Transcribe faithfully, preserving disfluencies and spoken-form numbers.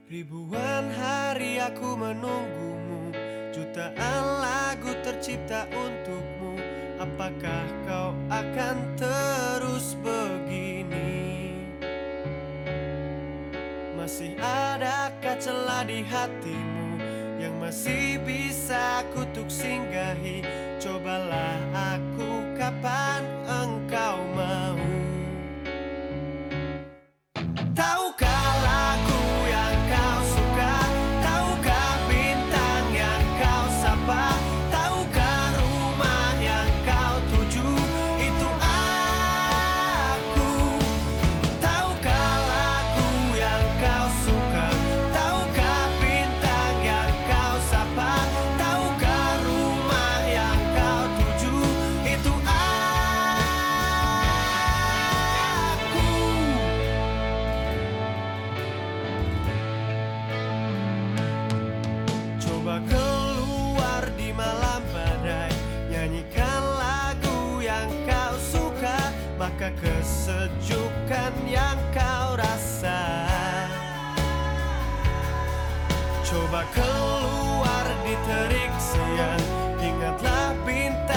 Ribuan hari aku menunggumu, jutaan lagu tercipta untukmu. Apakah kau akan terus begini? Masih adakah celah di hatimu yang masih bisa kutuk singgahi? Cobalah aku kapan engkau mau. Tahukah lagu yang kau suka? Tahukah bintang yang kau sapa? Tahukah rumah yang kau tuju? Itu aku. Tahukah lagu yang kau suka? Tahukah bintang yang kau sapa? Tahukah rumah yang kau tuju? Itu aku. Coba keluar di malam badai, nyanyikan lagu yang kau suka, maka kesejukan yang kau rasa. Coba keluar di terik siang, ingatlah bintang